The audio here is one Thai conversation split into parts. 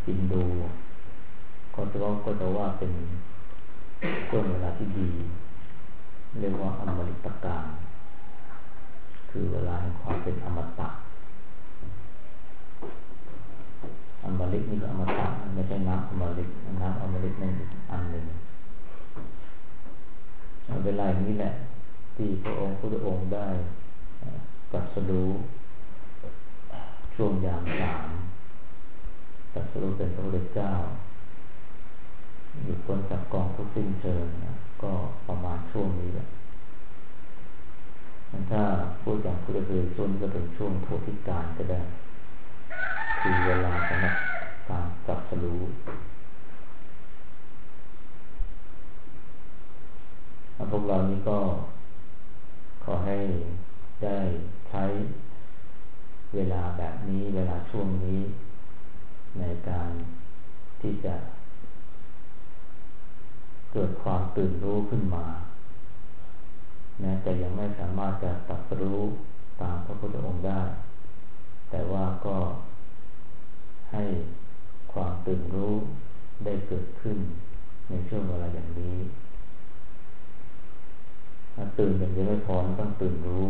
อินโดก็จะว่าเป็นช่วงเวลาที่ดีเรียกว่าอมฤตการคือเวลาแห่งความเป็นอมตะอมฤตนี่ก็อมตะไม่ใช่น้ำอมฤตน้ำอมฤตนั่นอีกอันหนึ่งเวลาอย่างนี้แหละที่พระองค์ได้ตรัสรู้ช่วงยามสามตรัสรู้เป็นพระพุทธเจ้าหยุดพ้นจากกองทุกข์สิ้นเชิงก็ประมาณช่วงนี้แหละถ้าพูดอย่างพุทธคือช่วงนี้ก็เป็นช่วงโพธิการก็ได้คือเวลาสำหรับการตรัสรู้พวกเรานี้ก็ขอให้ได้ใช้เวลาแบบนี้เวลาช่วงนี้ในการที่จะเกิดความตื่นรู้ขึ้นมาแต่ยังไม่สามารถจะตรัสรู้ตามพระพุทธองค์ได้แต่ว่าก็ให้ความตื่นรู้ได้เกิดขึ้นในช่วงเวลาอย่างนี้ถ้าตื่นอย่างเดียวไม่พอต้องตื่นรู้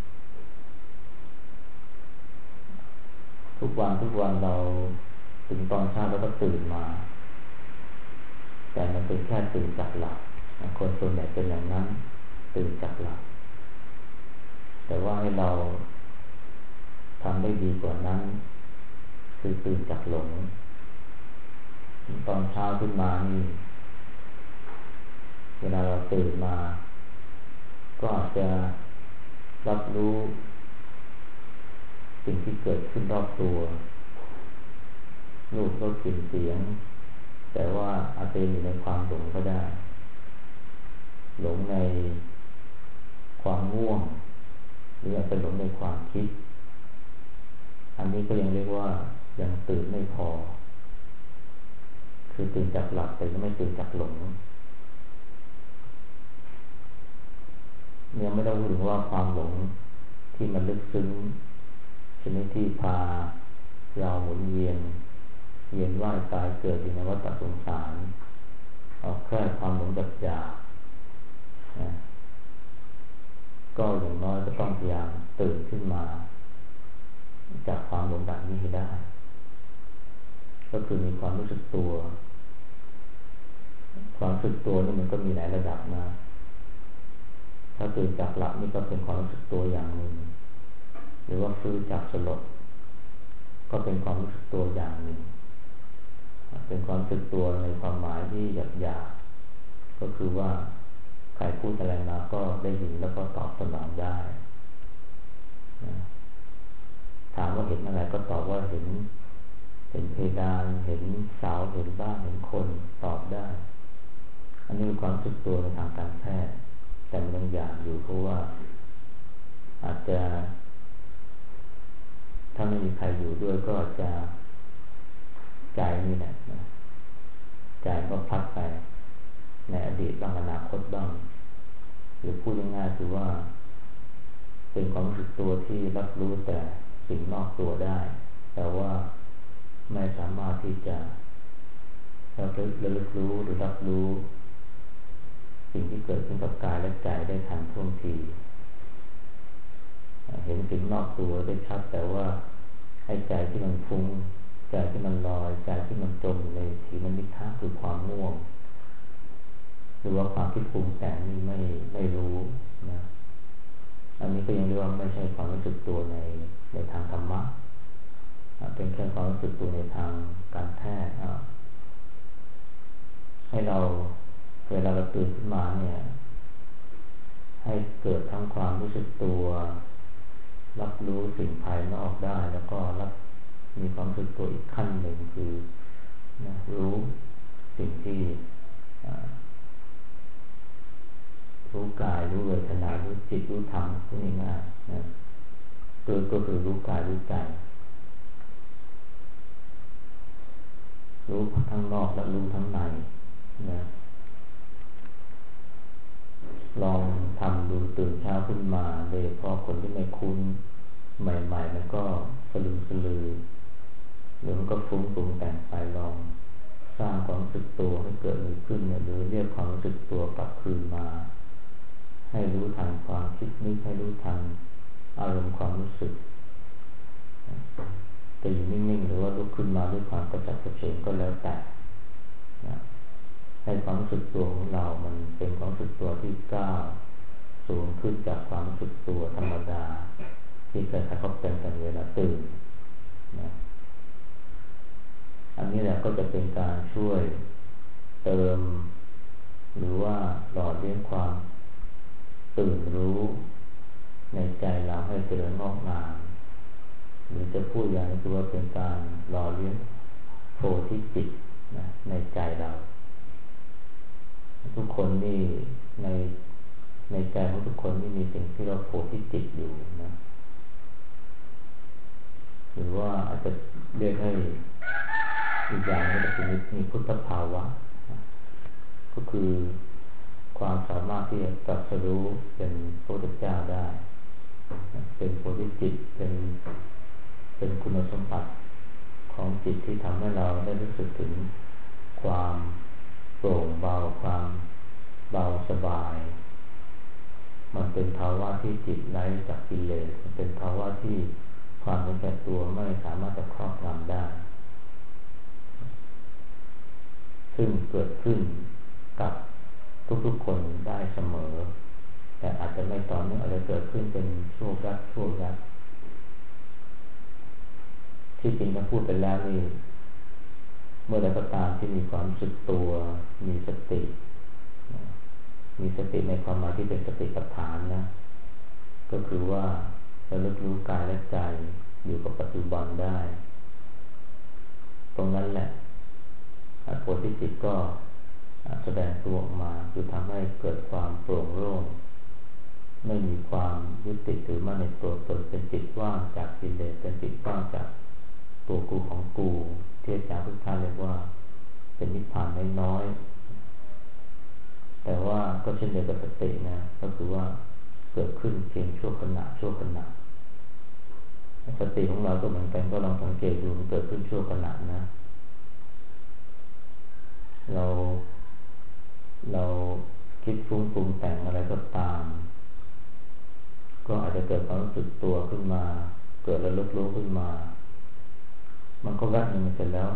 ทุกวันเราถึงตอนเช้าเราก็ตื่นมาแต่มันเป็นแค่ตื่นจากหลับคนส่วนใหญ่เป็นอย่างนั้นตื่นจากหลับแต่ว่าให้เราทำได้ดีกว่านั้นคือตื่นจากหลงตอนเช้าขึ้นมานี่เวลาเราตื่นมาก็อาจจะรับรู้สิ่งที่เกิดขึ้นรอบตัวรูปรสกลิ่นเสียงแต่ว่าอาจจะอยู่ในความหลงก็ได้หลงในความง่วงหรืออาจจะหลงในความคิดอันนี้ก็ยังเรียกว่ายังตื่นไม่พอคือตื่นจากหลับแต่ยังไม่ตื่นจากหลงเนี่ยไม่ต้องพูดถึงว่าความหลงที่มันลึกซึ้งชนิดที่พาเราหมุนเวียนว่ายตายเกิดอยู่ในวัฏสงสารเอาแค่ความหลงจับยาก็อย่างน้อยก็ต้องพยายามตื่นขึ้นมาจากความหลงแบบนี้ให้ได้ก็คือมีความรู้สึกตัวความรู้สึกตัวนี่มันก็มีหลายระดับนะถ้าตื่นจากหลับนี่ก็เป็นความรู้สึกตัวอย่างหนึ่งหรือว่าฟื้นจากสลบก็เป็นความรู้สึกตัวอย่างหนึ่งเป็นความรู้สึกตัวในความหมายที่หยาบๆก็คือว่าใครพูดอะไรมาก็ได้ยินแล้วก็ตอบสนองได้ถามว่าเห็นอะไรก็ตอบว่าเห็นเพดานเห็นเสาเห็นบ้านเห็นคนตอบได้อันนี้เป็นความรู้สึกตัวในทางการแพทย์แต่มันยังหยาบอยู่เพราะว่าอาจจะถ้าไม่มีใครอยู่ด้วยก็อาจจะใจนี่แหละใจก็พัดไปในอดีตบ้างอนาคตบ้างหรือพูดง่ายๆคือว่าเป็นความรู้สึกตัวที่รับรู้แต่สิ่งนอกตัวได้แต่ว่าไม่สามารถที่จะระลึกรู้หรือรับรู้สิ่งที่เกิดขึ้นกับกายและใจได้ทันท่วงทีเห็นสิ่งนอกตัวได้ชัดแต่ว่าให้ใจที่มันฟุ้งใจที่มันลอยใจที่มันจมในทีนมิทธะคือความง่วงหรือว่าความคิดปรุงแต่งนี่ไม่รู้นะอันนี้ก็ยังเรียกว่าไม่ใช่ความรู้สึกตัวในทางธรรมะเป็นแค่ความรู้สึกตัวในทางการแพทย์ให้เราเวลาเราตื่นขึ้นมาเนี่ยให้เกิดทั้งความรู้สึกตัวรับรู้สิ่งภายนอกได้แล้วก็มีความรู้สึกตัวอีกขั้นหนึ่งคือรู้สิ่งที่รู้กายรู้เวทนารู้จิตรู้ธรรมพูดง่ายๆนะก็คือรู้กายรู้ใจรู้ทั้งนอกและรู้ทั้งในนะลองทำดูตื่นเช้าขึ้นมาโดยเฉพาะคนที่ไม่คุ้นใหม่ๆมันก็สลึมสลือหรือมันก็ฟุ้งปรุงแต่งไปลองจับเผชิญก็แล้วแต่นะให้ความรู้สึกตัวของเรามันเป็นความรู้สึกตัวที่ก้าวสูงขึ้นจากความรู้สึกตัวธรรมดาที่เคยเขาเป็นกันเวลาตื่นนะอันนี้แหละก็จะเป็นการช่วยเติมหรือว่าหล่อเลี้ยงความตื่นรู้ในใจเราให้เจริญงอกงามหรือจะพูดอย่างนี้คือว่าเป็นการหล่อเลี้ยงโพธิจิตนะในใจเราทุกคนนี่ในใจของทุกคนนี่มีสิ่งที่เราโพธิจิตอยู่นะหรือว่าอาจจะเรียกให้อีกอย่างนึงก็คือมีพุทธภาวะก็คือความสามารถที่จะตรัสรู้เป็นพระพุทธเจ้าได้เป็นโพธิจิตเป็นคุณสมบัติของจิตที่ทำให้เราได้รู้สึกถึงความโปร่งเบาความเบาสบายมันเป็นภาวะที่จิตไร้จากกิเลสมันเป็นภาวะที่ความเป็นแก่ตัวไม่สามารถจะครอบงำได้ซึ่งเกิดขึ้นกับทุกๆคนได้เสมอแต่อาจจะไม่ต่อเนื่องอาจจะเกิดขึ้นเป็นช่วงยักที่จริงถ้าพูดไปแล้วนี่เมื่อใดก็ตามที่มีความรู้สึกตัวมีสติในความหมายที่เป็นสติปัฏฐานนะก็คือว่าระลึกรู้กายและใจอยู่กับปัจจุบันได้ตรงนั้นแหละโพธิจิตก็แสดงตัวออกมาคือทำให้เกิดความโปร่งโล่งไม่มีความยึดติดถือมั่นในตัวตนเป็นจิตว่างจากกิเลสเป็นจิตว่างจากตัวกูของกูที่อาจารย์ทุกท่านเรียกว่าเป็นนิพพานน้อยๆแต่ว่าก็เช่นเดียวกับสตินะก็คือว่าเกิดขึ้นเพียงชั่วขณะสติของเราก็เหมือนกันก็ลองสังเกตดูมันเกิดขึ้นชั่วขณะนะเราคิดฟุ้งปรุงแต่งอะไรก็ตามก็อาจจะเกิดความรู้สึกตัวขึ้นมาเกิดระลึกรู้ขึ้นมามันก็แวบนึงเสร็จแล้ว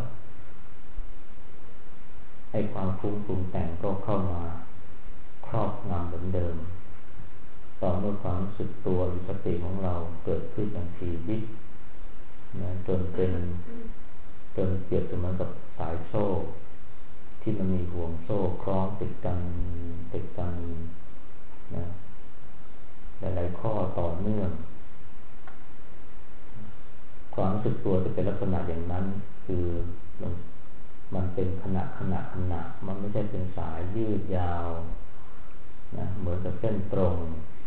ไอ้ความฟุ้งปรุงแต่งก็เข้ามาครอบงำเหมือนเดิมต่อเมื่อความรู้สึกตัวหรือสติของเราเกิดขึ้นอย่างถี่ยิบนะจนเปรียบเสมือนกับสายโซ่ที่มันมีห่วงโซ่คล้องติดกันนะหลายๆข้อต่อเนื่องความรู้สึกตัวจะเป็นลักษณะอย่างนั้นคือมันเป็นขณะมันไม่ใช่เป็นสายยืดยาวนะเหมือนกับเส้นตรง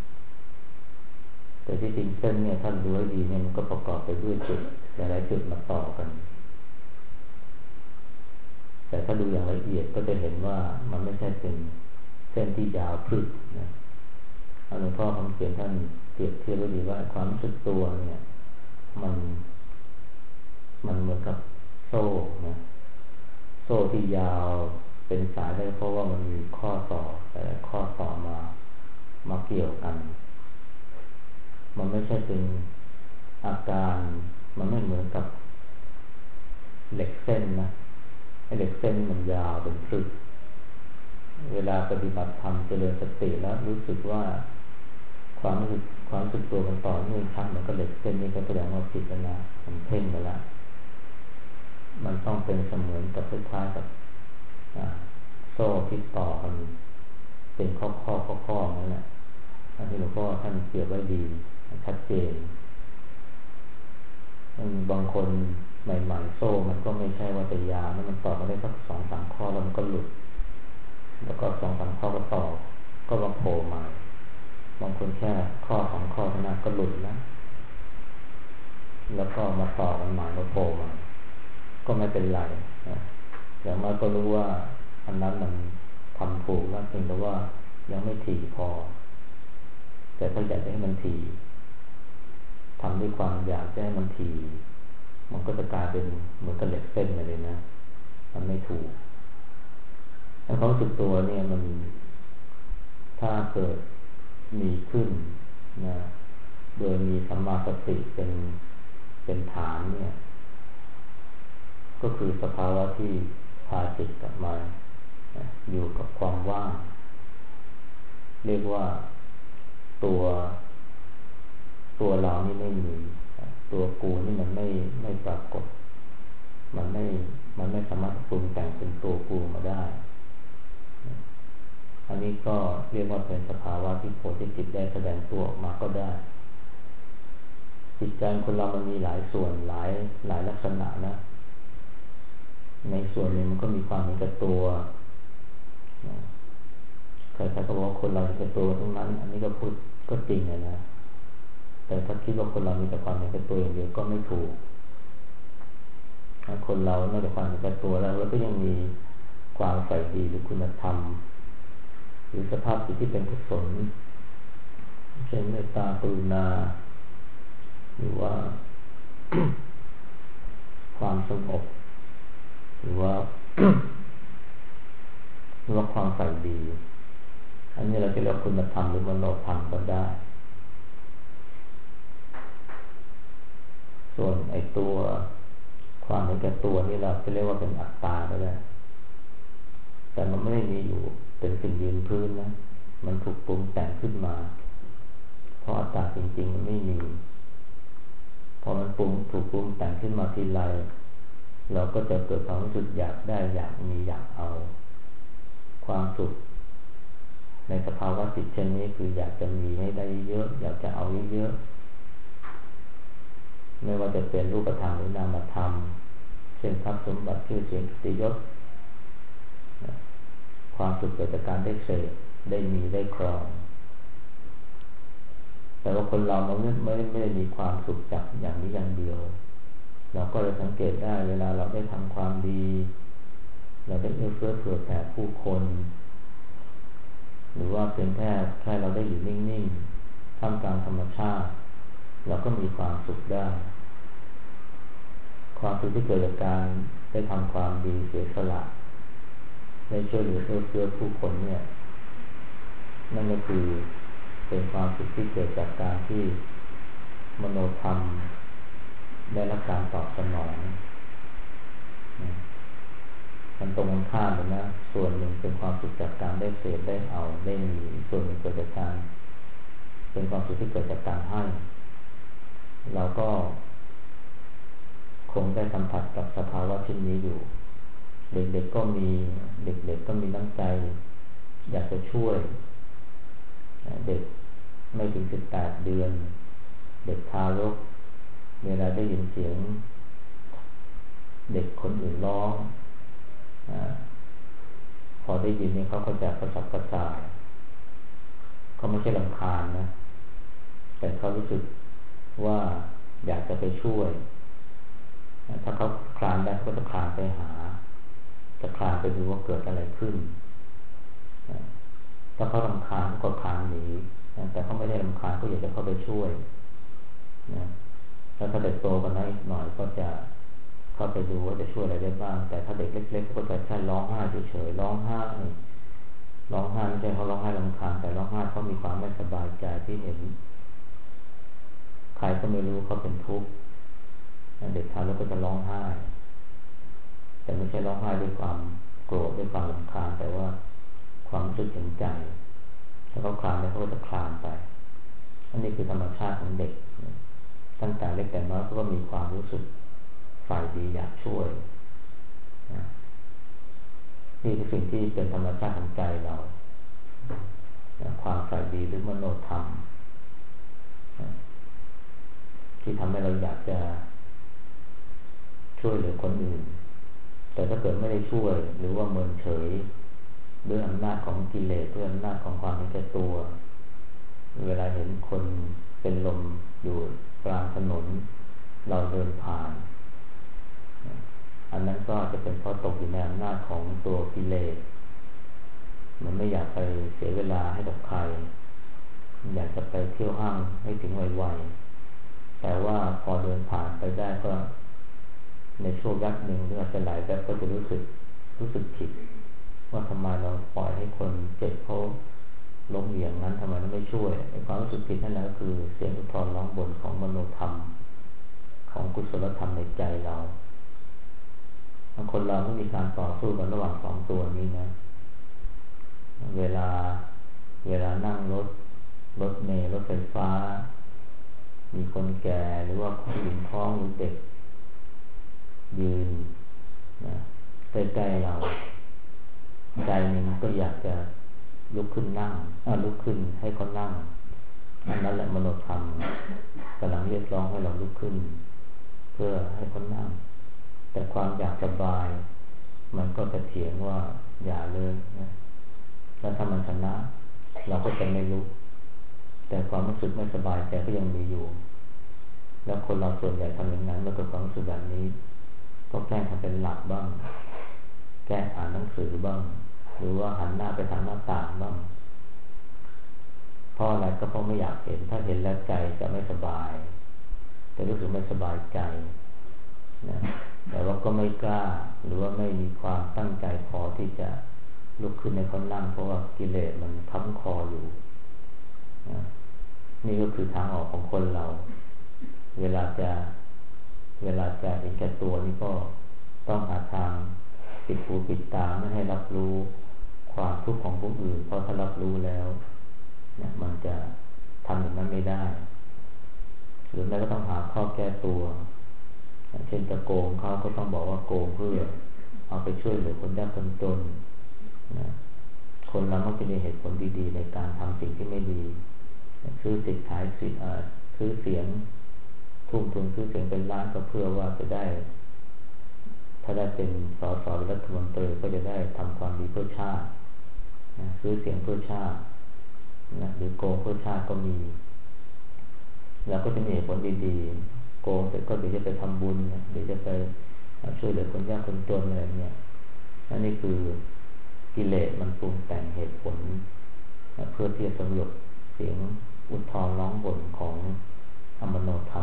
แต่ที่จริงเส้นเนี่ยท่านดูให้ดีเนี่ยมันก็ประกอบไปด้วยจุดหลายๆจุดมาต่อกันแต่ถ้าดูอย่างละเอียดก็จะเห็นว่ามันไม่ใช่เป็นเส้นที่ยาวพลึกนะหลวงพ่อคำเขียนท่านเปรียบเทียบไว้ดีว่าความรู้สึกตัวเนี่ยมันเหมือนกับโซ่นะโซ่ที่ยาวเป็นสายได้เพราะว่ามันมีข้อต่อแต่ข้อต่อมาเกี่ยวกันมันไม่ใช่เป็นอาการมันไม่เหมือนกับเหล็กเส้นนะเหล็กเส้นมันยาวเป็นพลึกเวลาปฏิบัติธรรมเจริญสติแล้วรู้สึกว่าความรู้สึกตัวมันต่อเนื่องชัดมันก็เหล็กเส้นนี้ก็แสดงว่าผิดแล้วนะมันเพ่งไปแล้วมันต้องเป็นเสมือนกับคล้ายๆกับโซ่ที่ต่อกันเป็นข้อนั่นแหละอันนี้หลวงพ่อท่านเปรียบไว้ดีชัดเจนบางคนใหม่ๆโซ่มันก็ไม่ใช่ว่าจะยาวมันต่อมาได้สัก 2-3 ข้อแล้วมันก็หลุดแล้วก็ 2-3 ข้อก็ต่อก็มาโผล่ใหม่บางคนแค่ข้อ2ข้อเท่านั้นก็หลุดแล้วก็มาต่อกันใหม่มาโผล่ใหม่ก็ไม่เป็นไรนะอย่างมากก็รู้ว่าอันนั้นมันทำถูกแล้วเพียงแต่ว่ายังไม่ถี่พอแต่ถ้าอยากจะให้มันถี่ทำด้วยความอยากจะให้มันถี่มันก็จะกลายเป็นเหมือนกับเหล็กเส้นเลยนะมันไม่ถูกแล้วความรู้สึกตัวเนี่ยมันถ้าเกิดมีขึ้นนะโดย โดยมีสัมมาสติเป็นฐานเนี่ยก็คือสภาวะที่พาจิตกลับมาอยู่กับความว่างเรียกว่าตัวเรานี่ไม่มีตัวกูนี่มันไม่ปรากฏมันไม่สามารถปรุงแต่งเป็นตัวกูมาได้อันนี้ก็เรียกว่าเป็นสภาวะที่โพธิจิตได้แสดงตัวออกมาก็ได้จิตใจคนเรามันมีหลายส่วนหลายลักษณะนะในส่วนหนึ่งมันก็มีความเป็นตัวใครๆก็บอกว่าคนเราเป็นตัวทั้งนั้นอันนี้ก็พูดก็จริงนะแต่ถ้าคิดว่าคนเรามีแต่ความเป็นตัวอย่างเดียวก็ไม่ถูกคนเรานอกจากความเป็นตัวแล้วก็ยังมีความใฝ่ดีหรือคุณธรรมหรือสภาพจิตที่เป็นกุศลเช่นเมตตากรุณาหรือว่า ความสงบหรือว่า ความใฝ่ดีอันนี้เราจะเรียกคุณธรรมหรือมโนธรรมก็ได้ส่วนไอ้ตัวความเป็นแก่ตัวนี่เราจะเรียกว่าเป็นอัตตาก็ได้แต่มันไม่ได้มีอยู่เป็นสิ่งยืนพื้นนะมันถูกปรุงแต่งขึ้นมาเพราะอัตตาจริงๆมันไม่มีพอมันถูกปรุงแต่งขึ้นมาทีไรเราก็จะเกิดความรู้สึกอยากได้อยากมีอยากเอาความสุขในสภาวะจิตเช่นนี้คืออยากจะมีให้ได้เยอะอยากจะเอาเยอะไม่ว่าจะเป็นรูปธรรมหรือนามธรรมเช่นทรัพย์สมบัติชื่อเสียงเกียรติยศความสุขเกิดจากการได้เสพได้มีได้ครองแต่ว่าคนเรามันไม่ได้มีความสุขจากอย่างนี้อย่างเดียวเราก็เลยสังเกตได้เวลาเราได้ทำความดีเราได้เอื้อเฟื้อเผื่อแผ่ผู้คนหรือว่าเป็นแค่เราได้อยู่นิ่งๆท่ามกลางธรรมชาติเราก็มีความสุขได้ความสุขที่เกิดจากการได้ทำความดีเสียสละได้ช่วยเหลือเพื่อผู้คนเนี่ยนั่นก็คือเป็นความสุขที่เกิดจากการที่มโนธรรมได้รับการตอบสนองมันตรงกันข้ามเลยนะส่วนหนึ่งเป็นความสุขจากการได้เสพได้เอาได้มีส่วนหนึ่งเกิดจากการเป็นความสุขที่เกิดจากการให้เราก็คงได้สัมผัสกับสภาวะเช่นนี้อยู่เด็กๆก็มีน้ำใจอยากจะช่วยเด็กไม่ถึง18 เดือนเด็กทารกเวลาได้ยินเสียงเด็กคนอื่นร้องพอได้ยินนี่เขาก็จะกระสับกระส่ายเขาไม่ใช่รำคาญนะแต่เขารู้สึกว่าอยากจะไปช่วยถ้าเขาคลานได้เขาก็จะคลานไปหาจะคลานไปดูว่าเกิดอะไรขึ้นถ้าเขารำคาญก็คลานหนีแต่เขาไม่ได้รำคาญก็อยากจะเข้าไปช่วยนะแล้วถ้าเด็กโตกันน้อยหน่อยก็จะเข้าไปดูว่าจะช่วยอะไรได้บ้างแต่ถ้าเด็กเล็กๆก็จะแค่ร้องไห้เฉยๆร้องไห้ไม่ใช่เขาร้องไห้รำคาญแต่ร้องไห้เขามีความไม่สบายใจที่เห็นใครก็ไม่รู้เขาเป็นทุกข์เด็กทารกก็จะร้องไห้แต่ไม่ใช่ร้องไห้ด้วยความโกรธด้วยความรำคาญแต่ว่าความรู้สึกเห็นใจถ้าเขาคลานแล้วเขาก็จะคลานไปอันนี้คือธรรมชาติของเด็กตั้งแต่เล็กแต่น้อยเขาก็มีความรู้สึกฝ่ายดีอยากช่วยนี่คือสิ่งที่เป็นธรรมชาติของใจเราความฝ่ายดีหรือมโนธรรมที่ทำให้เราอยากจะช่วยเหลือคนอื่นแต่ถ้าเกิดไม่ได้ช่วยหรือว่าเมินเฉยด้วยอำนาจของกิเลสด้วยอำนาจของความเห็นแก่ตัวเวลาเห็นคนเป็นลมอยู่กลางถนนเราเดินผ่านอันนั้นก็จะเป็นเพราะตกอยู่ในอำนาจของตัวกิเลสมันไม่อยากไปเสียเวลาให้กับใครอยากจะไปเที่ยวห้างให้ถึงไวๆแต่ว่าพอเดินผ่านไปได้ก็ในช่วงยักษ์หนึ่งหรืออาจจะหลายแบบก็จะรู้สึกผิดว่าทำไมเราปล่อยให้คนเจ็บเขาล้มเหวี่ยงนั้นทำไมเราไม่ช่วยไอ้ความรู้สึกผิดนั่นแหละก็คือเสียงอุทธรณ์ร้องบ่นของมโนธรรมของกุศลธรรมในใจเราคนเราไม่มีการต่อสู้กันระหว่างสองตัวนี้นะเวลานั่งรถเมล์รถไฟฟ้ามีคนแก่หรือว่าผู้หญิงท้องหรือเด็กยืนนะใกล้ๆเราใจหนึ่งก็อยากจะลุกขึ้นนั่งลุกขึ้นให้เขานั่งอันนั้นแหละมโนธรรมกำลังเรียกร้องให้เราลุกขึ้นเพื่อให้เขานั่งแต่ความอยากสบายมันก็จะเถียงว่าอย่าเลยนะแล้วถ้ามันชนะเราก็จะไม่ลุกแต่ความรู้สึกไม่สบายใจก็ยังมีอยู่แล้วคนเราส่วนใหญ่ทำอย่างนั้นเมื่อเกิดความรู้สึกแบบนี้ก็แกล้งทำเป็นหลับบ้างแกล้งอ่านหนังสือบ้างหรือว่าหันหน้าไปทางหน้าต่างบ้างเพราะอะไรก็เพราะไม่อยากเห็นถ้าเห็นแล้วใจจะไม่สบายจะรู้สึกไม่สบายใจนะแต่ว่าก็ไม่กล้าหรือว่าไม่มีความตั้งใจพอที่จะลุกขึ้นในคนนั่งเพราะว่ากิเลสมันค้ำคออยู่นะนี่ก็คือทางออกของคนเราเวลาจะเห็นแก่ตัวนี่ก็ต้องหาทางปิดหูปิดตาไม่ให้รับรู้ความทุกข์ของผู้อื่นเพราะถ้ารับรู้แล้วเนี่ยมันจะทำอย่างนั้นไม่ได้หรือแม้ก็ต้องหาข้อแก้ตัวเช่นจะโกงเขาก็ต้องบอกว่าโกงเพื่อเอาไปช่วยเหลือคนยากคนจนนะคนเรามักจะมีเหตุผลดีๆในการทำสิ่งที่ไม่ดีซื้อสิทธิ์ขายสิทธิ์ซื้อเสียงทุ่มทุนซื้อเสียงเป็นล้านก็เพื่อว่าจะได้ถ้าได้เป็นสสหรือรัฐมนตรีก็จะได้ทำความดีเพื่อชาตินะซื้อเสียงเพื่อชาตินะหรือโกงเพื่อชาติก็มีแล้วก็จะมีเหตุผลดีๆโกงแต่ก็เดี๋ยวจะไปทำบุญเดี๋ยวจะไปช่วยเหลือคนยากคนจนอะไรเนี่ยนั่นนี่คือกิเลสมันปรุงแต่งเหตุผลเพื่อที่จะสยบเสียงอุทธรร้องบ่นของอมโนธรรม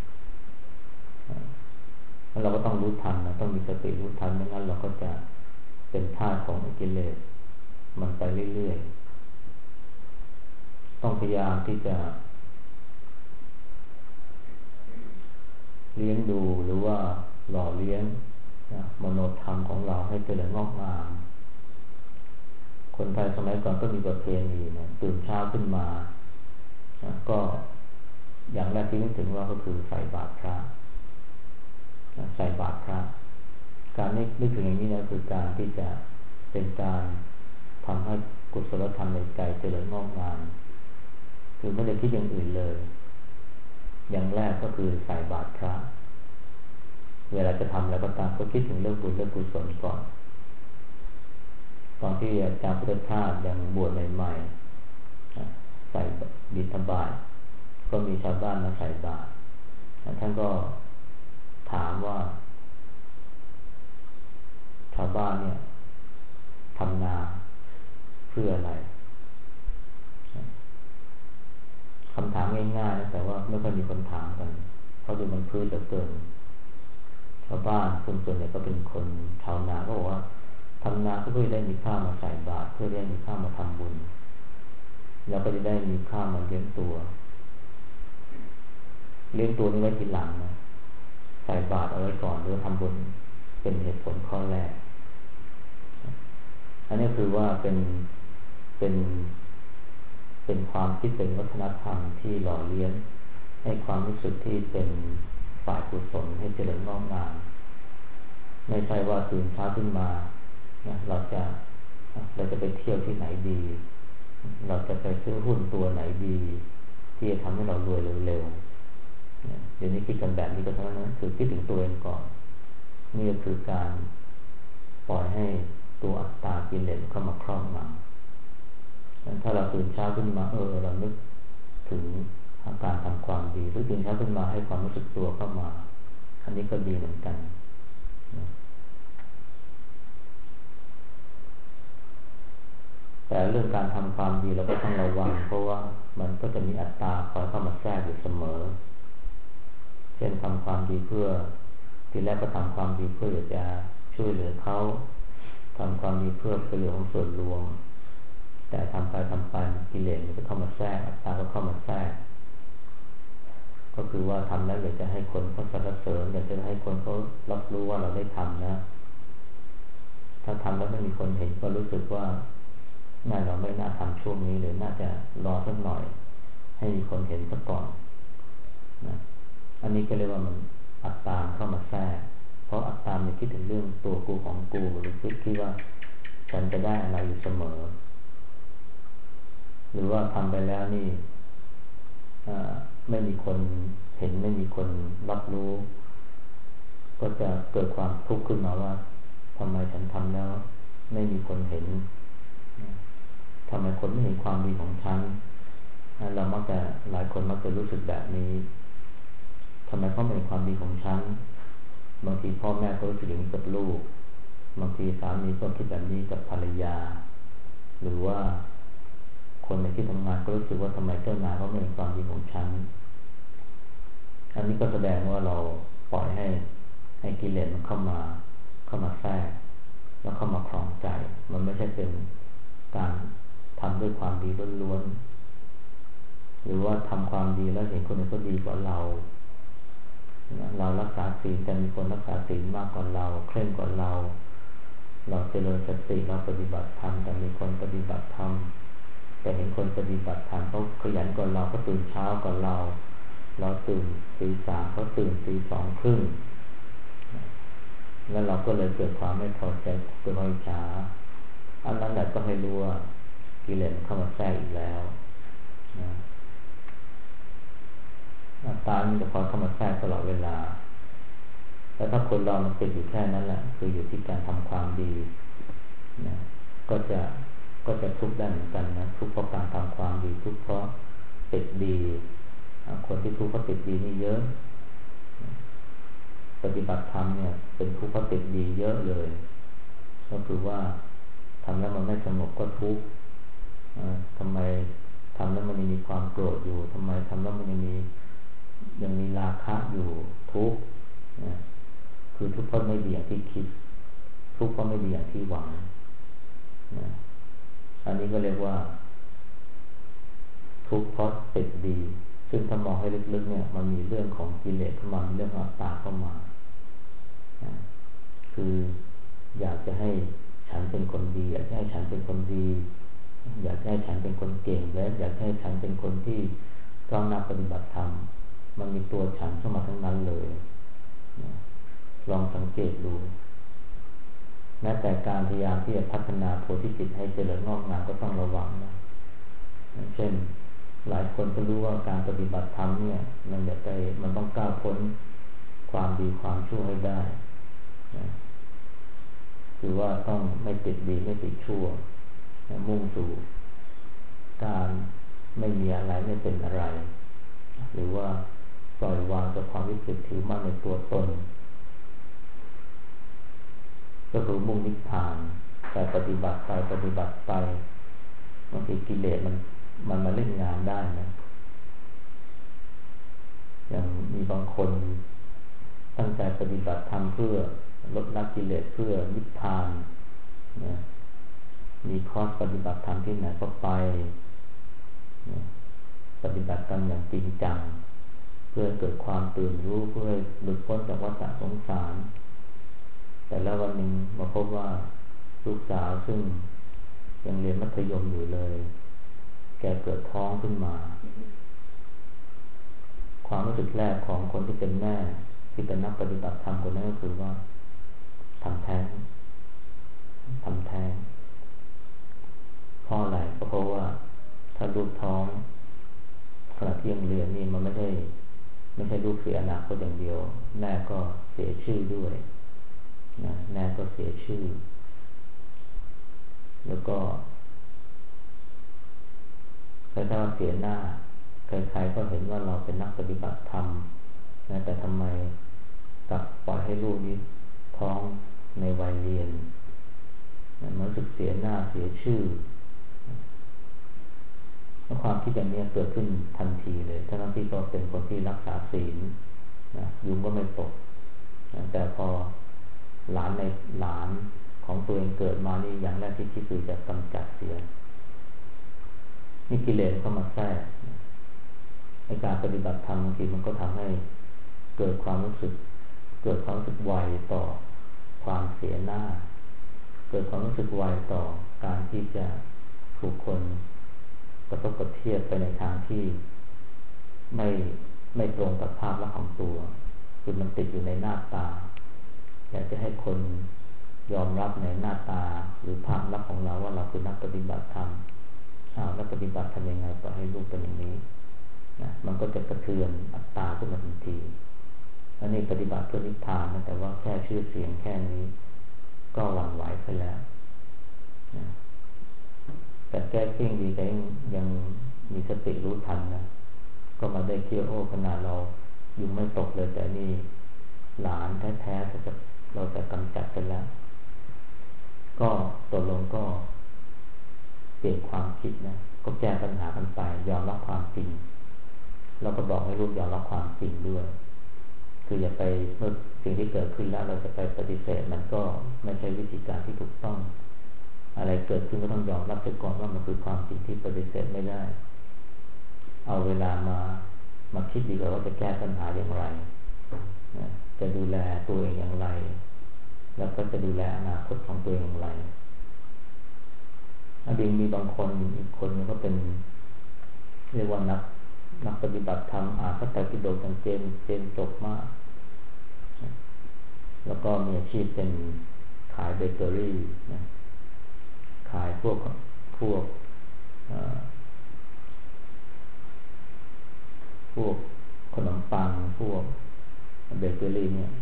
เราก็ต้องรู้ทันนะต้องมีสติรู้ทันไม่งั้นเราก็จะเป็นทาสของกิเลสมันไปเรื่อยๆต้องพยายามที่จะเลี้ยงดูหรือว่าหล่อเลี้ยงมโนธรรมของเราให้เจริญงอกงามคนไทยสมัยก่อนก็มีประเพณีนะตื่นเช้าขึ้นมาก็อย่างแรกที่นึกถึงว่าก็คือใส่บาตรพระใส่บาตรพระการนึกถึงอย่างนี้นะคือการที่จะเป็นการทำให้กุศลธรรมในใจเจริญงอกงามคือไม่ได้คิดอย่างอื่นเลยอย่างแรกก็คือใส่บาตรพระเวลาจะทำแล้วก็ตามก็คิดถึงเรื่องบุญเรื่องกุศลก่อนตอนที่อาจารย์พุทธทาสยังบวชใหม่ๆใส่บิณฑบาตก็มีชาวบ้านมาใส่บาตรท่านก็ถามว่าชาวบ้านเนี่ยทำนาเพื่ออะไรคำถามง่ายๆนะแต่ว่าไม่ค่อยมีคนถามกันเพราะดูมันพื้นเหลือเกินชาวบ้านส่วนใหญ่ก็เป็นคนชาวนาก็บอกว่าทำนาเพื่อได้มีข้าวมาใส่บาตรเพื่อได้มีข้าวมาทำบุญแล้วก็จะได้มีข้าวมาเลี้ยงตัวนี้ไว้ทีหลังนะใส่บาตรเอาไว้ก่อนหรือทำบุญเป็นเหตุผลข้อแรกอันนี้คือว่าเป็นความคิดเป็นวัฒนธรรมที่หล่อเลี้ยงให้ความรู้สึกที่เป็นฝ่ายกุศลให้เจริญงอกงามไม่ใช่ว่าตื่นเช้าขึ้นมานะเราจะไปเที่ยวที่ไหนดีเราจะไปซื้อหุ้นตัวไหนดีที่จะทำให้เรารวยเร็วๆเดี๋ยวนี้คิดกันแบบนี้ก็เท่านั้นคือคิดถึงตัวเองก่อนนี่ก็คือการปล่อยให้ตัวอัตตากิเลสเข้ามาครอบงำถ้าเราตื่นเช้าขึ้นมาเรานึกถึงอาการทำความดีหรือตื่นเช้าขึ้นมาให้ความรู้สึกตัวเข้ามาอันนี้ก็ดีเหมือนกันแต่เรื่องการทำความดีเราก็ต้องระวังเพราะว่ามันก็จะมีอัตตาคอยเข้ามาแทรกอยู่เสมอเช่นทำความดีเพื่อทีแรกก็ทำความดีเพื่อจะช่วยเหลือเขาทำความดีเพื่อประโยชน์ของส่วนรวมแต่ทำไปกิเลสมันก็เข้ามาแทรกอัตตาก็เข้ามาแทรกก็คือว่าทำแล้วอยากจะให้คนเขาสรรเสริญอยากจะให้คนเขารับรู้ว่าเราได้ทำนะำแล้วไม่มีคนเห็นก็รู้สึกว่าน่าเราไม่น่าทำช่วงนี้หรือน่าจะรอสักหน่อยให้มีคนเห็นซะก่อนนะอันนี้ก็เรียกว่ามันอัตตามเข้ามาแทรกเพราะอัตตามเนี่ยคิดถึงเรื่องตัวกูของกูหรือคิดว่าฉันจะได้อะไรอยู่เสมอหรือว่าทำไปแล้วนี่ไม่มีคนเห็นไม่มีคนรับรู้ก็จะเกิดความทุกข์ขึ้นมาว่าทำไมฉันทำแล้วไม่มีคนเห็นทำไมคนไม่เห็นความดีของฉันเรามักจะหลายคนมักจะรู้สึกแบบนี้ทำไมเขาไม่เห็นความดีของฉันบางทีพ่อแม่ก็รู้สึกอย่างนี้กับลูกบางทีสามีก็คิดแบบนี้กับภรรยาหรือว่าคนในที่ทำงานก็รู้สึกว่าทำไมเจ้านายเขาไม่เห็นความดีของฉันอันนี้ก็แสดงว่าเราปล่อยให้กิเลสมันเข้ามาแทรกแล้วเข้ามาครองใจมันไม่ใช่เป็นการทำด้วยความดีล้วนๆหรือว่าทำความดีแล้วเห็นคนอื่นก็ดีกว่าเรารักษาศีลแต่มีคนรักษาศีลมากกว่าเราเคร่งกว่าเราเจริญสติเราปฏิบัติธรรมแต่มีคนปฏิบัติธรรมแต่เห็นคนปฏิบัติธรรมเขาขยันกว่าเราเขาตื่นเช้ากว่าเราตื่นตี 3เขาตื่นตี 2:30แล้วเราก็เลยเกิดความไม่พอใจเกิดความอิจฉาอันนั้นแหละก็ให้รู้ว่ากิเลสเข้ามาแทรกอีกแล้วนะอัตตามันจะคอยเข้ามาแทรกตลอดเวลาแล้วถ้าคนเรามันติดอยู่แค่นั้นแหละคืออยู่ที่การทำความดีนะก็จะทุกข์ได้เหมือนกันนะทุกข์เพราะการทำความดีทุกข์เพราะติดดีคนที่ทุกข์เพราะติดดีนี่เยอะปฏิบัติธรรมเนี่ยเป็นทุกข์เพราะติดดีเยอะเลยก็คือว่าทำแล้วมันไม่สงบก็ทุกข์ทำไมทำแล้วมันยังมีความโกรธอยู่ทำไมทำแล้วมันยังมีราคะอยู่ทุกข์คือทุกข์เพราะไม่ดีอย่างที่คิดทุกข์เพราะไม่ดีอย่างที่หวังอันนี้ก็เรียกว่าทุกข์เพราะติดดีซึ่งถ้ามองให้ลึกๆเนี่ยมันมีเรื่องของกิเลสเข้ามาเรื่องอัตตาเข้ามาคืออยากจะให้ฉันเป็นคนดีอยากให้ฉันเป็นคนดีอยากให้ฉันเป็นคนเก่งและอยากให้ฉันเป็นคนที่ก้าวหน้าปฏิบัติธรรมมันมีตัวฉันเข้ามาทั้งนั้นเลยลองสังเกตดูแม้แต่การพยายามที่จะพัฒนาโพธิจิตให้เจริญงอกงามก็ต้องระวังนะเช่นหลายคนก็รู้ว่าการปฏิบัติธรรมเนี่ยมันต้องก้าวพ้นความดีความชั่วให้ได้นะคือว่าต้องไม่ติดดีไม่ติดชั่วมุ่งสู่การไม่มีอะไรไม่เป็นอะไรหรือว่าปล่อยวางจากความยึดติดถือมั่นในตัวตนก็คือมุ่งนิพพานแต่ปฏิบัติไปบางทีกิเลสมันมาเล่นงานได้นะอย่างมีบางคนตั้งใจปฏิบัติธรรมเพื่อลดละกิเลสเพื่อนิพพานนะมีคอร์สปฏิบัติธรรมที่ไหนก็ไปนะปฏิบัติกันอย่างจริงจังเพื่อเกิดความตื่นรู้เพื่อหลุดพ้นจากวัฏสงสารแต่แล้ววันหนึ่งมาพบว่าลูกสาวซึ่งยังเรียนมัธยมอยู่เลยแกเกิดท้องขึ้นมาความรู้สึกแรกของคนที่เป็นแม่ที่เป็นนักปฏิบัติธรรมคนนั้นก็คือว่าทำแท้งเพราะอะไรก็เพราะว่าถ้าลูกท้องขณะที่ยังเรียนนี่มันไม่ใช่ลูกเสียอนาคตอย่างเดียวแม่ก็เสียชื่อด้วยนะแม่ก็เสียชื่อแล้วก็ถ้าเสียหน้าใครๆก็เห็นว่าเราเป็นนักปฏิบัติธรรมนะแต่ทำไมกลับปล่อยให้ลูกนี้ท้องในวัยเรียนนะมันรู้สึกเสียหน้าเสียชื่อความคิดอย่างนี้เกิดขึ้นทันทีเลยทั้งที่ก็เป็นคนที่รักษาศีลนะยุงก็ไม่ตกนะแต่พอหลานของตัวเองเกิดมานี่อย่างแรกที่คิดคือจะกำจัดเสียนี่กิเลสเข้ามาแทรกในการปฏิบัติธรรมบางทีมันก็ทำให้เกิดความรู้สึกไวต่อความเสียหน้ากิดความรู้สึกไวต่อการที่จะถูกคนกระทบกระเทียบไปในทางที่ไม่ตรงกับภาพลักษณ์ของตัวคือมันติดอยู่ในหน้าตาอยากจะให้คนยอมรับในหน้าตาหรือภาพลักษณ์ของเราว่าเราคือนักปฏิบัติธรรมนักปฏิบัติทำยังไงก็ให้รูปเป็นอย่างนี้นะมันก็จะกระเทือนอัตตาขึ้นมาทันทีอันนี้ปฏิบัติเพื่อนิพพานนะแต่ว่าแค่ชื่อเสียงแค่นี้ก็หวั่นไหวไปแล้วนะแต่แก้เก่งดีแต่ยังมีสติรู้ทันนะก็มาได้เคี่ยวโอ้ขนาดเรายุงไม่ตกเลยแต่นี่หลานแท้ๆเราจะกำจัดกันแล้วก็ตกลงก็เปลี่ยนความคิดนะก็แก้ปัญหากันไปยอมรับความจริงเราก็บอกให้ลูกยอมรับความจริงด้วยคืออย่าไปเมื่อสิ่งที่เกิดขึ้นแล้วเราจะไปปฏิเสธมันก็ไม่ใช่วิธีการที่ถูกต้องอะไรเกิดขึ้นก็ต้องยอมรับไปก่อนว่ามันคือความจริงที่ปฏิเสธไม่ได้เอาเวลามาคิดดีกว่าจะแก้ปัญหาอย่างไรนะจะดูแลตัวเองอย่างไรแล้วก็จะดูแลอนาคตของตัวเองอย่างไรมีบางคนอีกคนนึงก็เป็นเรียกว่านักปฏิบัติธรรมพระไตรปิฎกอย่างเจนจบมากแล้วก็มีอาชีพเป็นขายเบเกอรี่นะขายพวกขนมปังพวกเบเกอรี่เนี่ย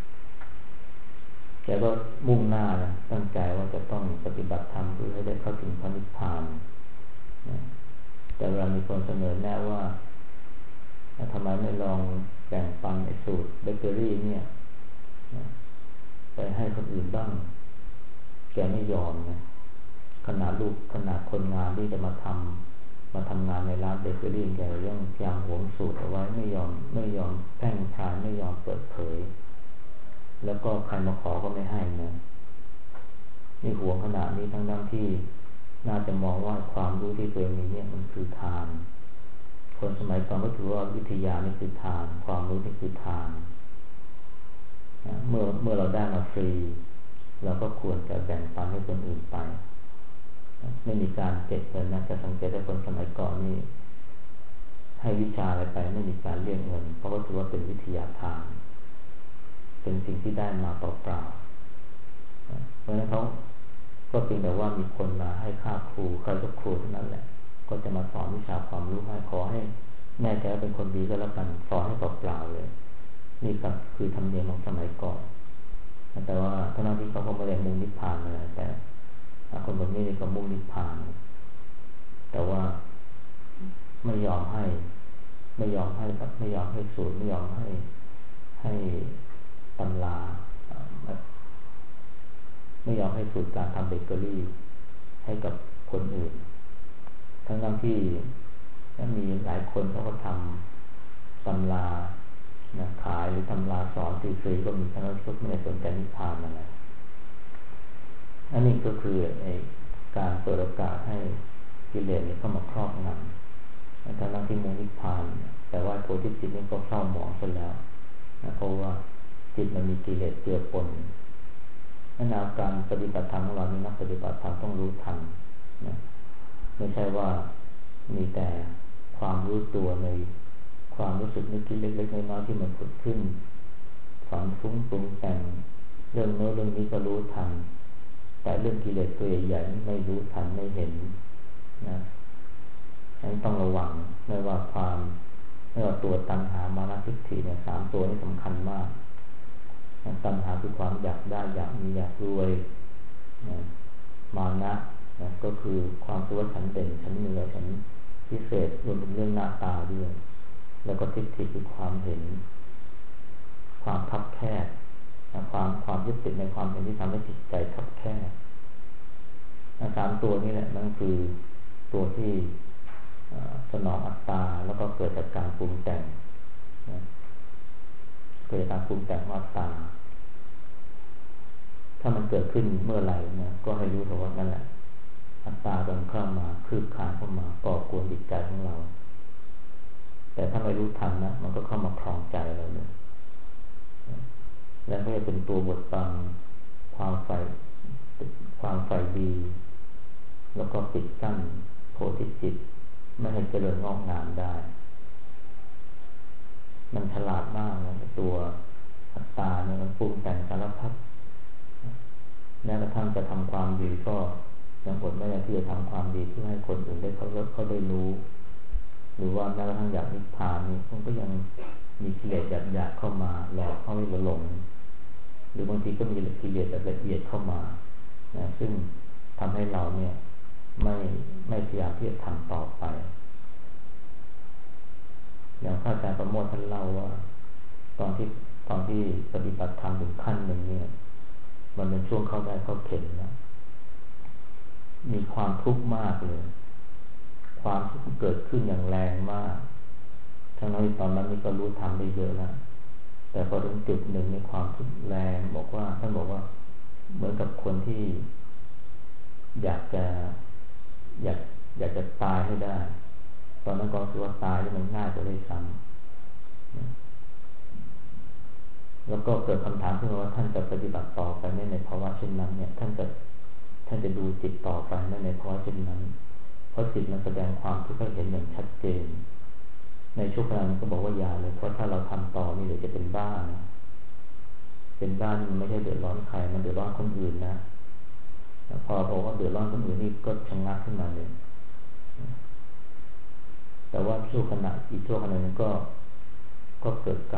แกก็มุ่งหน้านะตั้งใจว่าจะต้องปฏิบัติธรรมเพื่อให้ได้เข้าถึงพระนิพพานนะแต่เวลามีคนเสนอแนะว่าทำไมไม่ลองแบ่งปันไอ้สูตรเบเกอรี่เนี่ยนะไปให้คนอื่นบ้างแกไม่ยอมนะขนาดคนงานที่จะมาทำงานในร้านเบเกอรี่แกยังพยายามหวงสูตรเอาไว้ไม่ยอมแพร่งพรายไม่ยอมเปิดเผยแล้วก็ใครมาขอก็ไม่ให้นะนี่หวงขนาดนี้ทั้งที่น่าจะมองว่าความรู้ที่ตัวเองมีเนี่ยมันคือทานคนสมัยก่อนก็ถือว่าวิทยานี่คือทานความรู้นี่คือทานเมื่อเราได้มาฟรีเราก็ควรจะแบ่งปันให้คนอื่นไปไม่มีการเก็บเงินนะจะสังเกตได้คนสมัยก่อนนี่ให้วิชาอะไรไปไม่มีการเรียกเงินเพราะว่าถือว่าเป็นวิทยาทานเป็นสิ่งที่ได้มาเปล่าๆเพราะฉะนั้นเขาก็เพียงแต่ว่ามีคนมาให้ค่าครูใครก็ครูเท่านั้นแหละก็จะมาสอนวิชาความรู้ให้ขอให้แน่ใจว่าเป็นคนดีก็แล้วกันสอนให้เปล่าๆเลยนี่คือธรรมเนียมของสมัยก่อนแต่ว่าทั้งที่เขาก็ไม่ได้มุ่งนิพพานเลยแต่คนแบบนี้ก็มุ่งนิพพานแต่ว่าไม่ยอมให้สูตรไม่ยอมให้ตำราไม่ยอมให้สูตรการทำเบเกอรี่ให้กับคนอื่นทั้งที่มีหลายคนเขาก็ทำตำราขายหรือตำราสอนฟรีๆก็มีทั้งที่ไม่ได้สนใจนิพพานอะไรอันนี้ก็คือการเปิดโอกาสให้กิเลสเข้ามาครอบงำทั้งที่มุ่งนิพพานแต่ว่าโพธิจิตนี่ก็เศร้าหมองซะแล้วเพราะว่าจิตมันมีกิเลสเจือปนแนวการปฏิบัติธรรมของเรานี่นักปฏิบัติธรรมต้องรู้ทันนะไม่ใช่ว่ามีแต่ความรู้ตัวในความรู้สึกนึกคิดเล็กๆน้อยๆที่มันเกิดขึ้นฝันฟุ้งปรุงแต่งเรื่องโน้นเรื่องนี้ก็รู้ทันแต่เรื่องกิเลสตัวใหญ่ๆไม่รู้ทันไม่เห็นนะฉะนั้นต้องระวังไม่ว่าตัวตัณหามานะทิฏฐิเนี่ย3ตัวนี้สำคัญมากตัณหาคือความอยากได้อยากมีอยากรวยนะมานะก็คือความคิดว่าฉันเด่นฉันเหนือฉันพิเศษรวมถึงเรื่องหน้าตาด้วยแล้วก็ทิฏฐิคือความเห็นความคับแคบความยึดติดในความเห็นที่ทำให้จิตใจคับแคบ3ตัวนี้แหละนั่นคือตัวที่สนองอัตตาแล้วก็เกิดจากการปรุงแต่งเกิดจากการปรุงแต่งอัตตาถ้ามันเกิดขึ้นเมื่อไหร่นะก็ให้รู้เถอะว่านั่นแหละอัตตาโดนเข้ามาคืบคลานเข้ามาก่อกวนจิตใจของเราแต่ถ้าไม่รู้ทันนะมันก็เข้ามาครองใจเราเลยแล้วก็จะเป็นตัวบดบังความดีแล้วก็ปิดกั้นโพธิจิตไม่ให้เจริญงอกงามได้มันฉลาดมากนะตัวอัตตาเนี่ยมันปรุงแต่งสารพัดแม้กระทั่งจะทำความดีก็ยังอดไม่ได้ที่จะทำความดีเพื่อให้คนอื่นได้เขาได้รู้หรือว่าแม้กระทั่งอยากนิพพานนี่มันก็ยังมีกิเลสหยาบๆเข้ามาหลอกเข้าให้หลงหรือบางทีก็มีกิเลสแบบละเอียดเข้ามานะซึ่งทำให้เราเนี่ยไม่พยายามที่จะทำต่อไปอย่างพระอาจารย์ประโมทท่านเล่าว่าตอนที่ปฏิบัติธรรมถึงขั้นหนึ่งเนี่ยมันเป็นช่วงเข้าได้เข้าเข็มนะมีความทุกข์มากเลยความทุกข์เกิดขึ้นอย่างแรงมากทั้งนั้นตอนนั้นนี่ก็รู้ทำได้เยอะแล้วแต่พอถึงจุดหนึ่งในความทุกข์แรงท่านบอกว่าเหมือนกับคนที่อยากจะตายให้ได้ตอนนั้นก็รู้สึกว่าตายนี่มันง่ายกว่าได้ซ้ำแล้วก็เกิดคำถามขึ้นมาว่าท่านจะปฏิบัติต่อไปในภาวะเช่นนั้นเนี่ยท่านจะดูจิตต่อไปในภาวะเช่นนั้นเพราะจิตมันแสดงความทุกข์ให้เห็นอย่างชัดเจนในช่วงนั้นก็บอกว่าอย่าเลยเพราะถ้าเราทำต่อนี่เดี๋ยวจะเป็นบ้านะเป็นบ้านี่มันไม่ใช่เดือดร้อนใครมันเดือดร้อนคนอื่นนะพอบอกว่าเดือดร้อนคนอื่นนี่ก็ชะงักขึ้นมาเลยแต่ว่าอีกชั่วขณะนึงก็เกิด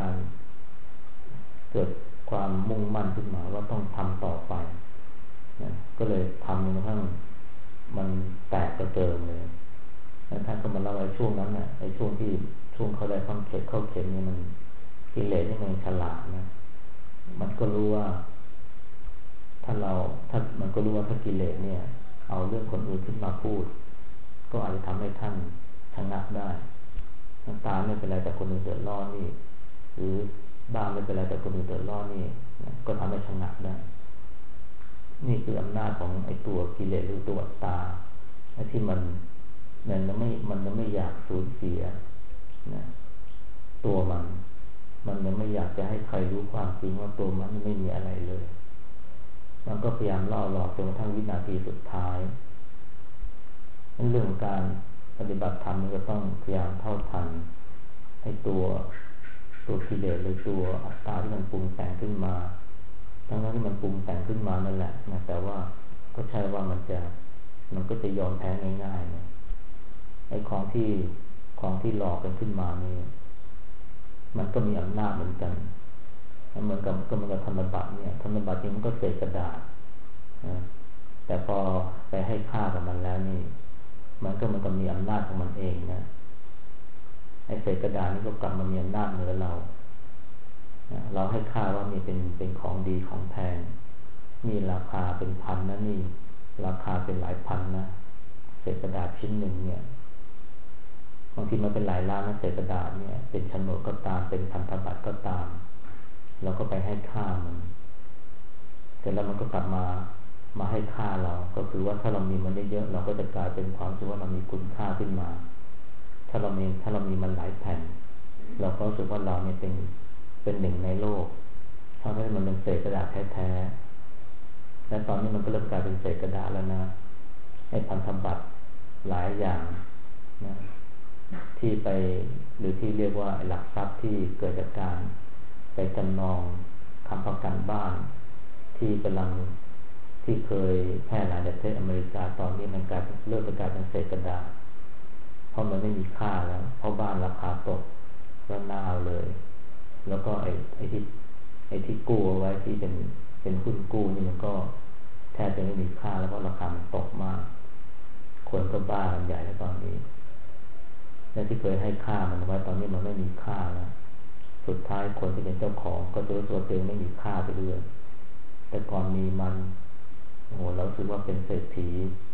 ความมุ่งมั่นขึ้นมาว่าต้องทำต่อไปนะก็เลยทำจนกระทั่งมันแตกกระเจิงเลยแล้วท่านก็มาเล่าไอ้ช่วงนั้นน่ะไอ้ช่วงเขาได้เข้าเข็มนี่มันกิเลสนี่มันฉลาดนะมันก็รู้ว่าถ้ามันก็รู้ว่าถ้ากิเลสเนี่ยเอาเรื่องคนอื่นขึ้นมาพูดก็อาจจะทำให้ท่านชะงักได้น้ำตาไม่เป็นไรแต่คนอื่นเดือดร้อนนี่หรือบ้าไม่เป็นไรแต่คนอื่นเดือดร้อนนี่ก็ทำให้ชะงักได้นี่คืออำนาจของไอ้ตัวกิเลสหรือตัวอัตตาไอ้ที่มันไม่อยากสูญเสียนะตัวมันไม่อยากจะให้ใครรู้ความจริงว่าตัวมันไม่มีอะไรเลยมันก็พยายามล่อหลอกจนกระทั่งวินาทีสุดท้ายเรื่องของการปฏิบัติธรรมมันก็ต้องพยายามเท่าทันให้ตัวกิเลสหรือตัวอัตตาที่มันปรุงแต่งขึ้นมาทั้งที่มันปรุงแต่งขึ้นมานั่นแหละนะแต่ว่าก็ใช่ว่ามันก็จะยอมแพ้ง่ายๆนะไอ้ของที่หลอกกันขึ้นมานี่มันก็มีอำนาจเหมือนกันเหมือนกับธนบัตรเนี่ยธนบัตรนี่มันก็เศษกระดาษนะแต่พอไปให้ค่ากับมันแล้วนี่มันก็มีอำนาจของมันเองนะไอ้เศษกระดาษนี่ก็กลับมามีอำนาจเหนือเราเราให้ค่าว่านี่เป็นของดีของแพงนี่ราคาเป็นพันนะนี่ราคาเป็นหลายพันนะเศษกระดาษชิ้นหนึ่งเนี่ยบางทีมันเป็นหลายล้านนะเศษกระดาษเนี่ยเป็นโฉนดก็ตามเป็นพันธบัตรก็ตามเราก็ไปให้ค่ามันเสร็จแล้วมันก็กลับมาให้ค่าเราก็คือว่าถ้าเรามีมันเยอะๆเราก็จะกลายเป็นความรู้สึกว่าเรามีคุณค่าขึ้นมาถ้าเรามีมันหลายแผ่นเราก็รู้สึกว่าเราเนี่ยเป็นหนึ่งในโลกถ้าไม่มันเป็นเศษกระดาษแท้ๆและตอนนี้มันก็เริ่มกลายเป็นเศษกระดาษแล้วนะไอ้พันธบัตรหลายอย่างนะที่ไปหรือที่เรียกว่าหลักทรัพย์ที่เกิดจากการไปจำนองค้ำประกันบ้านที่กำลังที่เคยแพร่หลายในประเทศอเมริกาตอนนี้มันเริ่มกลายเป็นเศษกระดาษเพราะมันไม่มีค่าแล้วเพราะบ้านราคาตกระนาวเลยแล้วก็ไอ้ที่กู้เอาไว้ที่เป็นหุ้นกู้นี่มันก็แทบจะไม่มีค่าแล้วเพราะราคามันตกมากคนก็บ้ากันใหญ่แล้วตอนนี้และที่เคยให้ค่ามันไว้ตอนนี้มันไม่มีค่าแล้วสุดท้ายคนที่เป็นเจ้าของก็จะรู้สึกว่าตัวเองไม่มีค่าไปด้วยแต่ก่อนมีมันโอ้โหเราคิดว่าเป็นเศรษฐี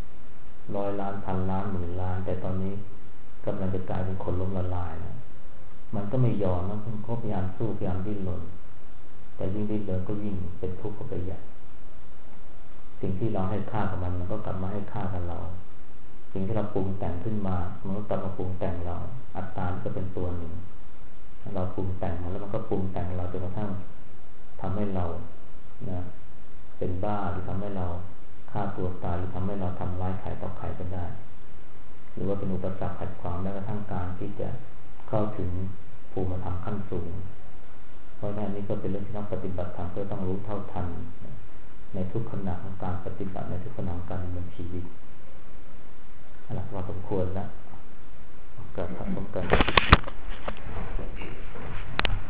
100 ล้านพันล้านหมื่นล้านแต่ตอนนี้กำลังจะกลายเป็นคนล้มละลายนะมันก็ไม่ยอมนะมันก็พยายามสู้พยายามดิ้นรนแต่ยิ่งดิ้นรนก็ยิ่งเป็นทุกข์เข้าไปใหญ่สิ่งที่เราให้ค่ากับมันก็กลับมาให้ค่ากับเราสิ่งที่เราปรุงแต่งขึ้นมามันก็กลับมาปรุงแต่งเราอัตตาก็เป็นตัวหนึ่งเราปรุงแต่งมันแล้วมันก็ปรุงแต่งเราจนกระทั่งทำให้เรานะเป็นบ้าหรือทำให้เราขฆ่าตัวตายหรือทำให้เราทำร้ายใครต่อใครก็ได้หรือว่าเป็นอุปสรรคขัดขวางแม้กระทั่งการที่จะเข้าถึงภูมิธรรมขั้นสูงเพราะฉะนั้นนี่ก็เป็นเรื่องที่นักปฏิบัติธรรมก็ต้องรู้เท่าทันในทุกขณะของการปฏิบัติในทุกขณะของการดำเนินชีวิตอะไรว่าสมควรแล้วเกิดขัดสมกัน